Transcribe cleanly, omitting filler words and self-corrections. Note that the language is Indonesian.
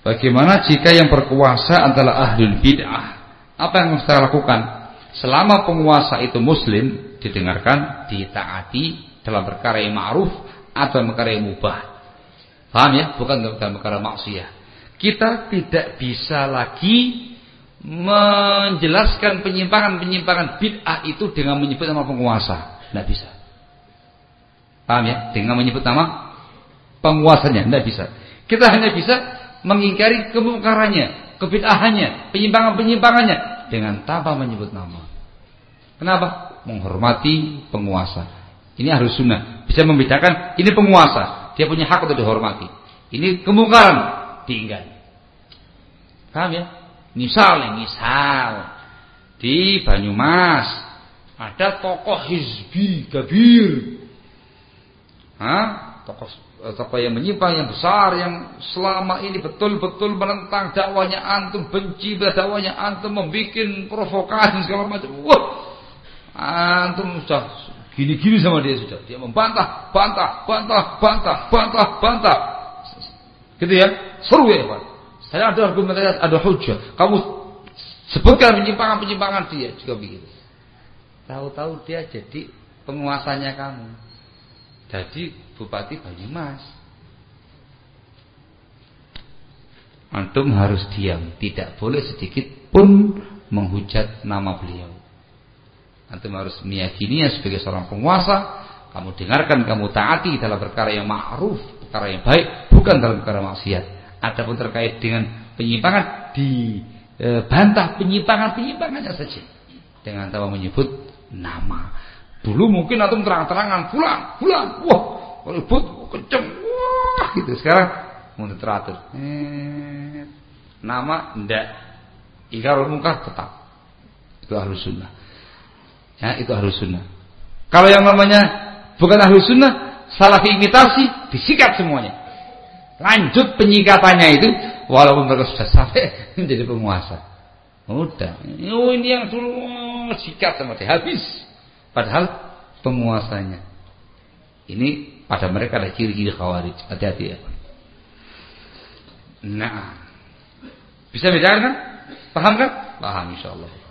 Bagaimana jika yang berkuasa adalah ahlul bid'ah? Apa yang harus kita lakukan? Selama penguasa itu muslim, didengarkan, ditaati dalam perkara yang ma'ruf atau perkara yang mubah. Paham ya? Bukan dalam perkara maksiat. Kita tidak bisa lagi menjelaskan penyimpangan-penyimpangan bid'ah itu dengan menyebut nama penguasa. Tidak bisa. Paham ya? Dengan menyebut nama penguasanya. Tidak bisa. Kita hanya bisa mengingkari kemungkarannya, kebid'ahannya, penyimpangan-penyimpangannya dengan tanpa menyebut nama. Kenapa? Menghormati penguasa. Ini harus sunnah. Bisa membedakan ini penguasa, dia punya hak untuk dihormati. Ini kemungkaran, diingkari. Paham ya? Misal di Banyumas ada tokoh hizbi kabir, tokoh yang menyimpang, yang besar, yang selama ini betul-betul menentang dakwahnya antum, benci dakwahnya antum, membuat provokasi segala macam. Wah, antum sudah gini-gini sama dia, sudah dia membantah, bantah, gitu ya, seru ya Pak. Saya ada argumentasi, ada hujah. Kamu sebutkan penyimpangan-penyimpangan dia juga begitu. Tahu-tahu dia jadi penguasanya kamu. Jadi Bupati Banyumas. Antum harus diam, tidak boleh sedikit pun menghujat nama beliau. Antum harus meyakininya sebagai seorang penguasa. Kamu dengarkan, kamu taati dalam perkara yang ma'ruf, perkara yang baik, bukan dalam perkara maksiat. Adapun terkait dengan penyimpangan, dibantah penyimpangannya saja dengan tanpa menyebut nama. Dulu mungkin antum terang-terangan fulan, wah, ribut kenceng, wah, gitu. Sekarang mulai teratur. Nama ndak, ingkarul munkar tetap. Itu ahlus sunnah. Ya, itu ahlus sunnah. Kalau yang namanya bukan ahlus sunnah, salafi imitasi, disikat semuanya. Lanjut penyikatannya itu, walaupun mereka sudah sampai menjadi penguasa. Udah, ini yang dulu sikat sama dia, habis. Padahal penguasanya. Ini pada mereka ada ciri-ciri khawarij. Hati-hati ya. Nah, bisa bedakan kan? Paham kan? Paham insyaallah.